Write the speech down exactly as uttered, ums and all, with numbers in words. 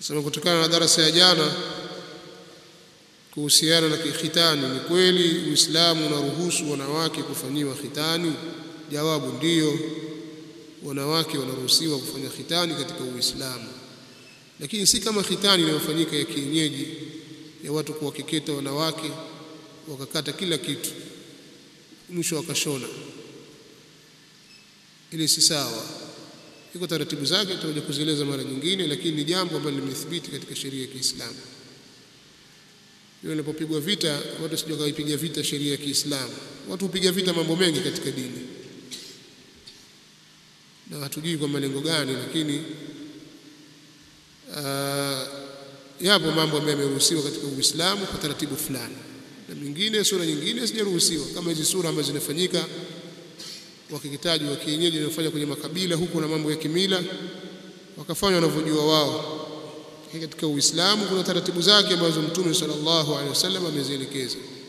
Sasa kutokana na darasa ya jana kuhusiana na khitani, ni kweli Uislamu unaruhusu wanawake kufanyiwa khitani? Jawabu ndiyo, wanawake wanaruhusiwa kufanya khitani katika Uislamu, lakini si kama khitani inayofanyika ya kienyeji ya watu kuwakeketa wanawake wakakata kila kitu mwisho wakashona. Ile si sawa, iko taratibu zake, tutakuja kuzieleza mara nyingine, lakini ni jambo ambalo limethibiti katika sheria ya Kiislamu. Yule inapopigwa vita, watu sije kaipiga vita sheria ya Kiislamu. Watu hupiga vita mambo mengi katika dini na hatujui kwa malengo gani, lakini uh, yapo mambo ambayo yameruhusiwa katika Uislamu kwa taratibu fulani, na mingine sura nyingine hazijaruhusiwa, kama hizi sura ambazo zinafanyika wakikitaji wa kienyeji wanafanya kwenye makabila huko na mambo ya kimila wakafanya wanavyojua wao. Katika Uislamu kuna taratibu zake ambazo Mtume sallallahu alaihi wasallam amezielekeza.